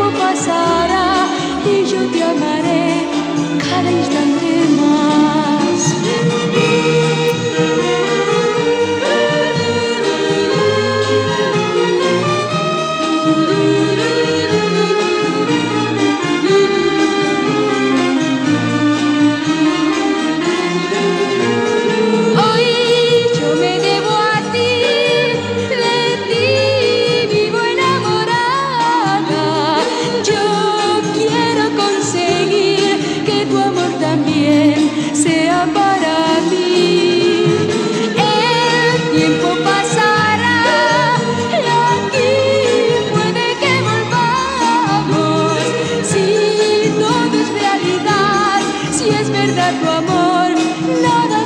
pasará y yo te amaré cada instante más. Hoy yo me debo a ti, de ti vivo enamorada. Yo quiero conseguir que tu amor también sea para mí. El tiempo pasará y aquí puede que volvamos. Si todo es realidad, si es verdad tu amor, nada